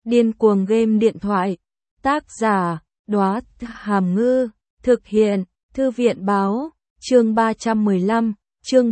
Điên cuồng game điện thoại. Tác giả, Đóa Hàm Ngư. Thực hiện, Thư viện báo. Chương 315, chương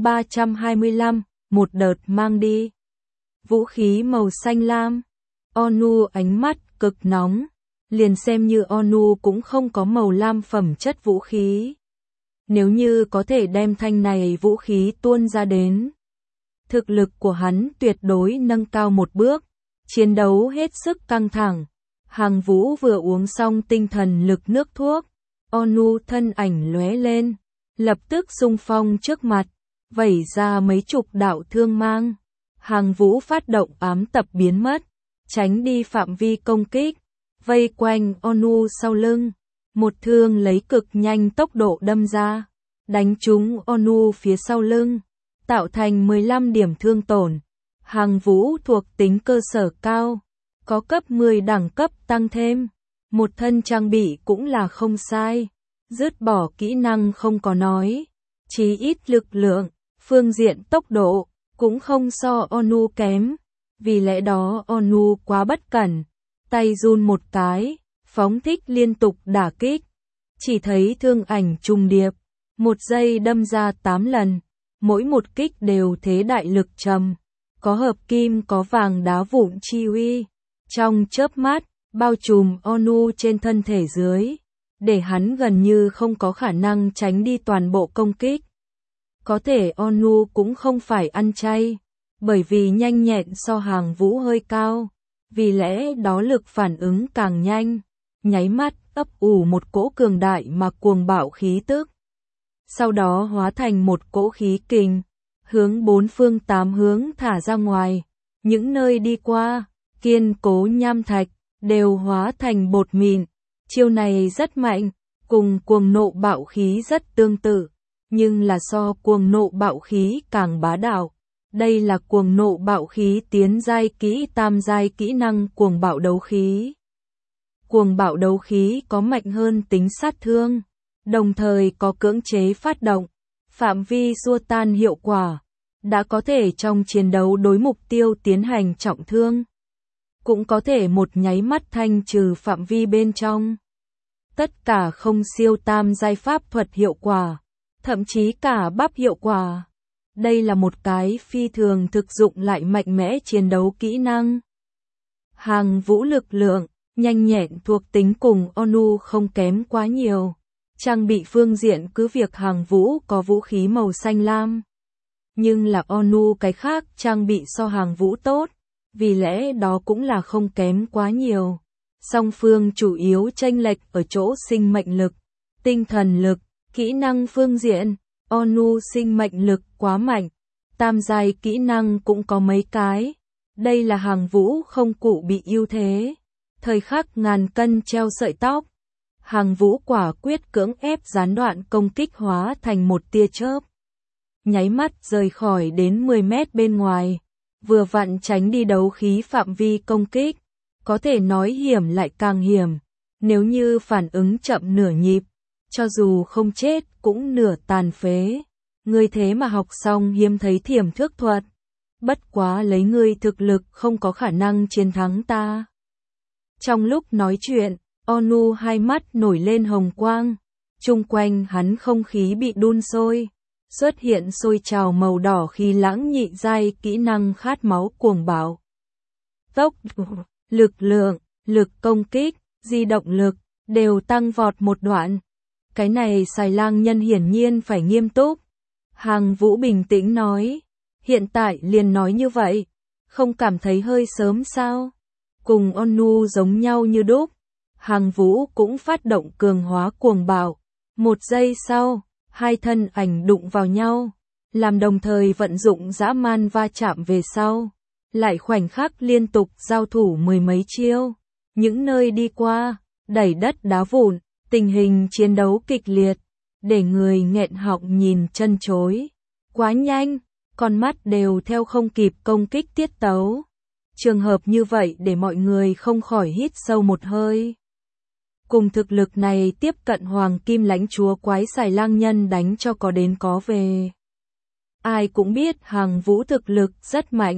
325, một đợt mang đi. Vũ khí màu xanh lam. Onu ánh mắt cực nóng. Liền xem như Onu cũng không có màu lam phẩm chất vũ khí. Nếu như có thể đem thanh này vũ khí tuôn ra đến, thực lực của hắn tuyệt đối nâng cao một bước. Chiến đấu hết sức căng thẳng. Hàng Vũ vừa uống xong tinh thần lực nước thuốc. Onu thân ảnh lóe lên, lập tức xung phong trước mặt, vẩy ra mấy chục đạo thương mang. Hàng Vũ phát động ám tập biến mất, tránh đi phạm vi công kích, vây quanh Onu sau lưng. Một thương lấy cực nhanh tốc độ đâm ra, đánh trúng Onu phía sau lưng, tạo thành 15 điểm thương tổn. Hàng Vũ thuộc tính cơ sở cao, có cấp 10 đẳng cấp tăng thêm. Một thân trang bị cũng là không sai, dứt bỏ kỹ năng không có nói, chí ít lực lượng, phương diện tốc độ, cũng không so Onu kém. Vì lẽ đó Onu quá bất cẩn, tay run một cái, phóng thích liên tục đả kích. Chỉ thấy thương ảnh trùng điệp, một giây đâm ra 8 lần, mỗi một kích đều thế đại lực trầm, có hợp kim có vàng đá vụn chi uy. Trong chớp mắt, bao trùm Onu trên thân thể dưới, để hắn gần như không có khả năng tránh đi toàn bộ công kích. Có thể Onu cũng không phải ăn chay, bởi vì nhanh nhẹn so Hàng Vũ hơi cao, vì lẽ đó lực phản ứng càng nhanh, nháy mắt ấp ủ một cỗ cường đại mà cuồng bạo khí tức. Sau đó hóa thành một cỗ khí kình, hướng bốn phương tám hướng thả ra ngoài, những nơi đi qua, kiên cố nham thạch, đều hóa thành bột mịn. Chiêu này rất mạnh, cùng cuồng nộ bạo khí rất tương tự, nhưng là so cuồng nộ bạo khí càng bá đạo. Đây là cuồng nộ bạo khí tiến giai kỹ tam giai kỹ năng cuồng bạo đấu khí. Cuồng bạo đấu khí có mạnh hơn tính sát thương, đồng thời có cưỡng chế phát động, phạm vi xua tan hiệu quả, đã có thể trong chiến đấu đối mục tiêu tiến hành trọng thương, cũng có thể một nháy mắt thanh trừ phạm vi bên trong. Tất cả không siêu tam giai pháp thuật hiệu quả, thậm chí cả bắp hiệu quả. Đây là một cái phi thường thực dụng lại mạnh mẽ chiến đấu kỹ năng. Hàng Vũ lực lượng, nhanh nhẹn thuộc tính cùng Onu không kém quá nhiều. Trang bị phương diện cứ việc Hàng Vũ có vũ khí màu xanh lam, nhưng là Onu cái khác trang bị so Hàng Vũ tốt, vì lẽ đó cũng là không kém quá nhiều. Song phương chủ yếu chênh lệch ở chỗ sinh mệnh lực, tinh thần lực, kỹ năng phương diện. Onu sinh mệnh lực quá mạnh, tam giai kỹ năng cũng có mấy cái. Đây là Hàng Vũ không cụ bị ưu thế. Thời khắc ngàn cân treo sợi tóc, Hàng Vũ quả quyết cưỡng ép gián đoạn công kích hóa thành một tia chớp, nháy mắt rời khỏi đến 10 mét bên ngoài, vừa vặn tránh đi đấu khí phạm vi công kích. Có thể nói hiểm lại càng hiểm, nếu như phản ứng chậm nửa nhịp, cho dù không chết cũng nửa tàn phế. Ngươi thế mà học xong hiếm thấy thiểm thước thuật, bất quá lấy ngươi thực lực không có khả năng chiến thắng ta. Trong lúc nói chuyện, Onu hai mắt nổi lên hồng quang, chung quanh hắn không khí bị đun sôi, xuất hiện sôi trào màu đỏ khi lãng nhị giai kỹ năng khát máu cuồng bạo. Tốc độ, lực lượng, lực công kích, di động lực, đều tăng vọt một đoạn. Cái này xài lang nhân hiển nhiên phải nghiêm túc. Hàng Vũ bình tĩnh nói, hiện tại liền nói như vậy, không cảm thấy hơi sớm sao? Cùng Onu giống nhau như đúc, Hàng Vũ cũng phát động cường hóa cuồng bạo. Một giây sau, hai thân ảnh đụng vào nhau, làm đồng thời vận dụng dã man va chạm về sau, lại khoảnh khắc liên tục giao thủ mười mấy chiêu, những nơi đi qua, đẩy đất đá vụn. Tình hình chiến đấu kịch liệt, để người nghẹn họng nhìn chân chối. Quá nhanh, con mắt đều theo không kịp công kích tiết tấu. Trường hợp như vậy để mọi người không khỏi hít sâu một hơi. Cùng thực lực này tiếp cận Hoàng Kim Lãnh Chúa quái xài lang nhân đánh cho có đến có về. Ai cũng biết Hàng Vũ thực lực rất mạnh,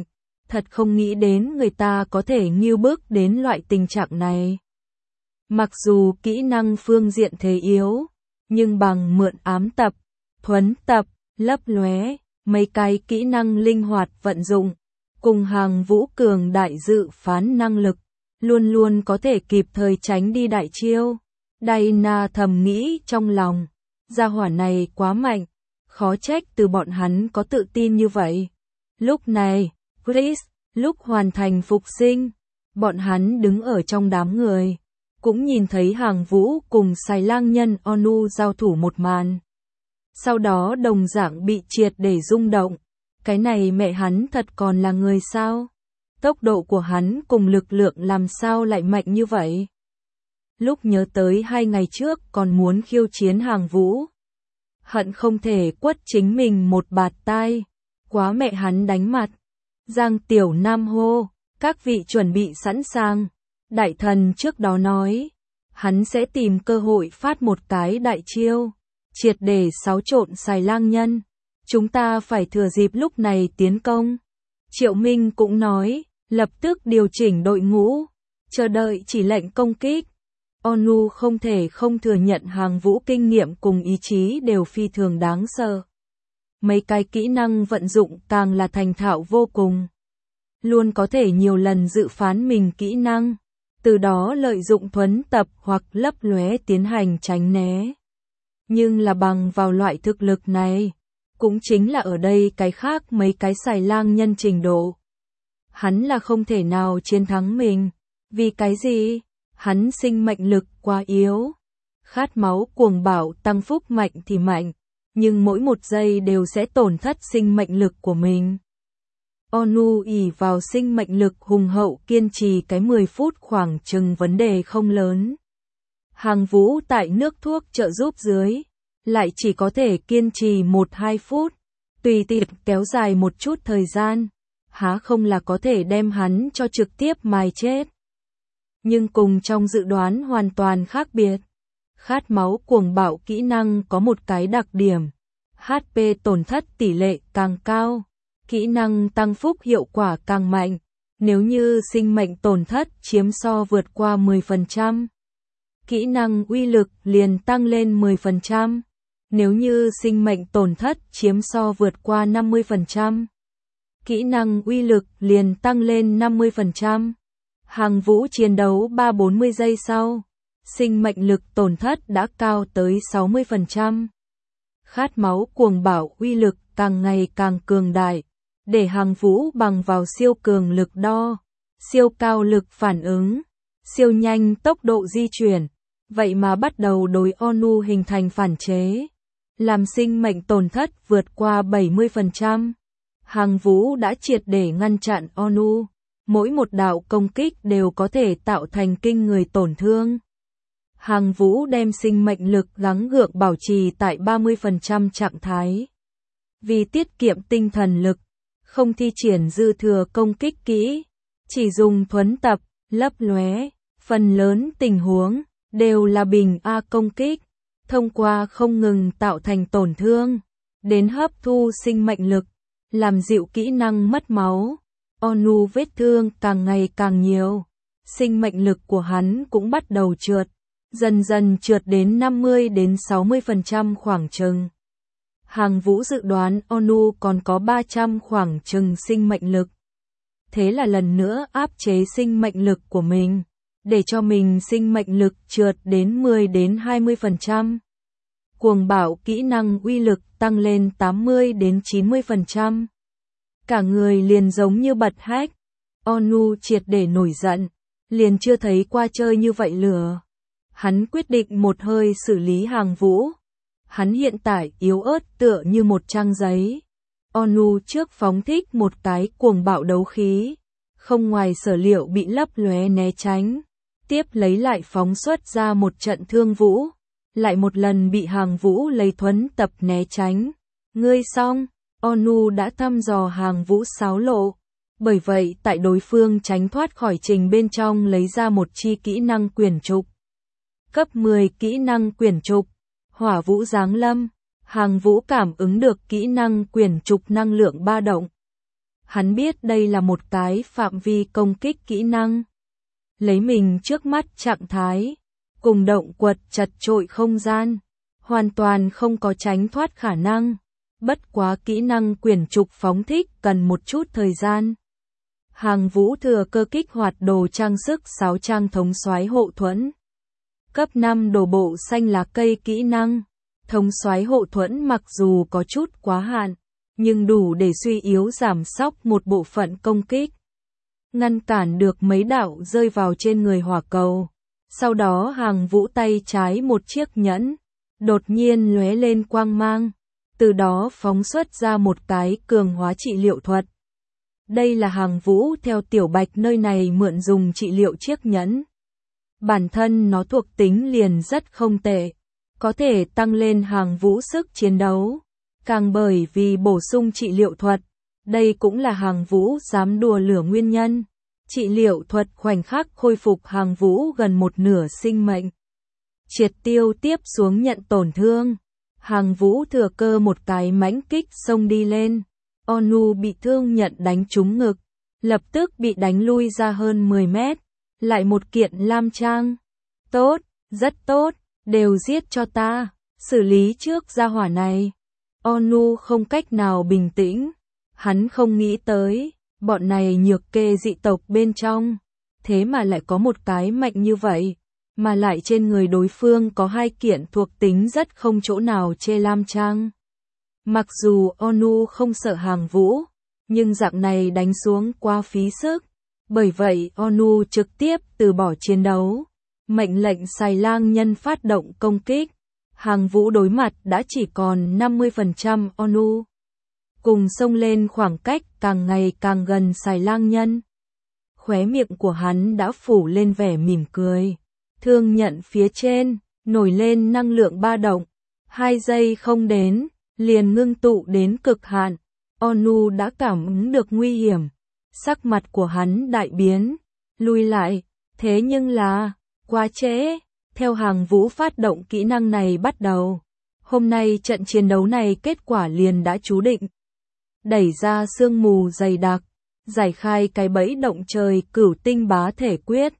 thật không nghĩ đến người ta có thể nghêu bước đến loại tình trạng này. Mặc dù kỹ năng phương diện thế yếu, nhưng bằng mượn ám tập, thuấn tập, lấp lóe, mấy cái kỹ năng linh hoạt vận dụng, cùng Hàng Vũ cường đại dự phán năng lực, luôn luôn có thể kịp thời tránh đi đại chiêu. Diana thầm nghĩ trong lòng, gia hỏa này quá mạnh, khó trách từ bọn hắn có tự tin như vậy. Lúc này, Chris, lúc hoàn thành phục sinh, bọn hắn đứng ở trong đám người, cũng nhìn thấy Hàng Vũ cùng Xài Lang Nhân Onu giao thủ một màn. Sau đó đồng dạng bị triệt để rung động, cái này mẹ hắn thật còn là người sao? Tốc độ của hắn cùng lực lượng làm sao lại mạnh như vậy? Lúc nhớ tới 2 ngày trước còn muốn khiêu chiến Hàng Vũ, hận không thể quất chính mình một bạt tai, quá mẹ hắn đánh mặt. Giang Tiểu Nam hô, các vị chuẩn bị sẵn sàng. Đại thần trước đó nói, hắn sẽ tìm cơ hội phát một cái đại chiêu, triệt để xáo trộn Xài Lang Nhân. Chúng ta phải thừa dịp lúc này tiến công. Triệu Minh cũng nói, lập tức điều chỉnh đội ngũ, chờ đợi chỉ lệnh công kích. Onu không thể không thừa nhận Hàng Vũ kinh nghiệm cùng ý chí đều phi thường đáng sợ. Mấy cái kỹ năng vận dụng càng là thành thạo vô cùng. Luôn có thể nhiều lần dự phán mình kỹ năng, từ đó lợi dụng thuấn tập hoặc lấp lóe tiến hành tránh né. Nhưng là bằng vào loại thực lực này, cũng chính là ở đây cái khác mấy cái Xài Lang Nhân trình độ. Hắn là không thể nào chiến thắng mình. Vì cái gì? Hắn sinh mệnh lực quá yếu. Khát máu cuồng bạo tăng phúc mạnh thì mạnh, nhưng mỗi một giây đều sẽ tổn thất sinh mệnh lực của mình. Onu ỷ vào sinh mệnh lực hùng hậu kiên trì cái 10 phút khoảng chừng vấn đề không lớn. Hàng Vũ tại nước thuốc trợ giúp dưới, lại chỉ có thể kiên trì 1-2 phút, tùy tiện kéo dài một chút thời gian, há không là có thể đem hắn cho trực tiếp mài chết. Nhưng cùng trong dự đoán hoàn toàn khác biệt. Khát máu cuồng bạo kỹ năng có một cái đặc điểm, HP tổn thất tỷ lệ càng cao, kỹ năng tăng phúc hiệu quả càng mạnh. Nếu như sinh mệnh tổn thất chiếm so vượt qua 10%, kỹ năng uy lực liền tăng lên 10%. Nếu như sinh mệnh tổn thất chiếm so vượt qua 50%, kỹ năng uy lực liền tăng lên 50%. Hàng Vũ chiến đấu 3-40 giây sau, sinh mệnh lực tổn thất đã cao tới 60%. Khát máu cuồng bạo uy lực càng ngày càng cường đại, để Hàng Vũ bằng vào siêu cường lực đo, siêu cao lực phản ứng, siêu nhanh tốc độ di chuyển, vậy mà bắt đầu đối Onu hình thành phản chế, làm sinh mệnh tổn thất vượt qua 70%. Hàng Vũ đã triệt để ngăn chặn Onu, mỗi một đạo công kích đều có thể tạo thành kinh người tổn thương. Hàng Vũ đem sinh mệnh lực gắng gượng bảo trì tại 30% trạng thái. Vì tiết kiệm tinh thần lực, không thi triển dư thừa công kích kỹ, chỉ dùng thuấn tập, lấp lóe, phần lớn tình huống đều là bình A công kích, thông qua không ngừng tạo thành tổn thương, đến hấp thu sinh mệnh lực, làm dịu kỹ năng mất máu. Onu vết thương càng ngày càng nhiều, sinh mệnh lực của hắn cũng bắt đầu trượt, dần dần trượt đến 50-60% khoảng chừng. Hàng Vũ dự đoán Onu còn có 300 khoảng chừng sinh mệnh lực. Thế là lần nữa áp chế sinh mệnh lực của mình, để cho mình sinh mệnh lực trượt đến 10-20%. Cuồng bạo kỹ năng uy lực tăng lên 80-90%. Cả người liền giống như bật hách. Onu triệt để nổi giận, liền chưa thấy qua chơi như vậy lửa. Hắn quyết định một hơi xử lý Hàng Vũ. Hắn hiện tại yếu ớt tựa như một trang giấy. Onu trước phóng thích một cái cuồng bạo đấu khí, không ngoài sở liệu bị lấp lóe né tránh, tiếp lấy lại phóng xuất ra một trận thương vũ, lại một lần bị Hàng Vũ lấy thuấn tập né tránh. Ngươi xong. Onu đã thăm dò Hàng Vũ xáo lộ, bởi vậy tại đối phương tránh thoát khỏi trình bên trong lấy ra một chi kỹ năng quyển trục. Cấp 10 kỹ năng quyển trục, Hỏa Vũ Giáng Lâm. Hàng Vũ cảm ứng được kỹ năng quyển trục năng lượng ba động. Hắn biết đây là một cái phạm vi công kích kỹ năng. Lấy mình trước mắt trạng thái, cùng động quật chật trội không gian, hoàn toàn không có tránh thoát khả năng. Bất quá kỹ năng quyển trục phóng thích cần một chút thời gian. Hàng Vũ thừa cơ kích hoạt đồ trang sức 6 trang thống soái hộ thuẫn. Cấp 5 đồ bộ xanh lá cây kỹ năng. Thống soái hộ thuẫn mặc dù có chút quá hạn, nhưng đủ để suy yếu giảm sóc một bộ phận công kích. Ngăn cản được mấy đạo rơi vào trên người hỏa cầu. Sau đó Hàng Vũ tay trái một chiếc nhẫn, đột nhiên lóe lên quang mang, từ đó phóng xuất ra một cái cường hóa trị liệu thuật. Đây là Hàng Vũ theo Tiểu Bạch nơi này mượn dùng trị liệu chiếc nhẫn. Bản thân nó thuộc tính liền rất không tệ, có thể tăng lên Hàng Vũ sức chiến đấu. Càng bởi vì bổ sung trị liệu thuật, đây cũng là Hàng Vũ dám đùa lửa nguyên nhân. Trị liệu thuật khoảnh khắc khôi phục Hàng Vũ gần một nửa sinh mệnh. Triệt tiêu tiếp xuống nhận tổn thương. Hàng Vũ thừa cơ một cái mãnh kích xông đi lên. Onu bị thương nhận đánh trúng ngực, lập tức bị đánh lui ra hơn 10 mét. Lại một kiện lam trang. Tốt, rất tốt, đều giết cho ta, xử lý trước gia hỏa này. Onu không cách nào bình tĩnh, hắn không nghĩ tới, bọn này nhược kê dị tộc bên trong, thế mà lại có một cái mạnh như vậy, mà lại trên người đối phương có 2 kiện thuộc tính rất không chỗ nào chê lam trang. Mặc dù Onu không sợ Hàng Vũ, nhưng dạng này đánh xuống quá phí sức, bởi vậy Onu trực tiếp từ bỏ chiến đấu, mệnh lệnh xài lang nhân phát động công kích. Hàng Vũ đối mặt đã chỉ còn 50% Onu. Cùng xông lên khoảng cách càng ngày càng gần xài lang nhân. Khóe miệng của hắn đã phủ lên vẻ mỉm cười. Thương nhận phía trên, nổi lên năng lượng ba động. 2 giây không đến, liền ngưng tụ đến cực hạn. Onu đã cảm ứng được nguy hiểm. Sắc mặt của hắn đại biến, lui lại, thế nhưng là, quá trễ. Theo Hàng Vũ phát động kỹ năng này bắt đầu, hôm nay trận chiến đấu này kết quả liền đã chú định. Đẩy ra sương mù dày đặc, giải khai cái bẫy động trời cửu tinh bá thể quyết,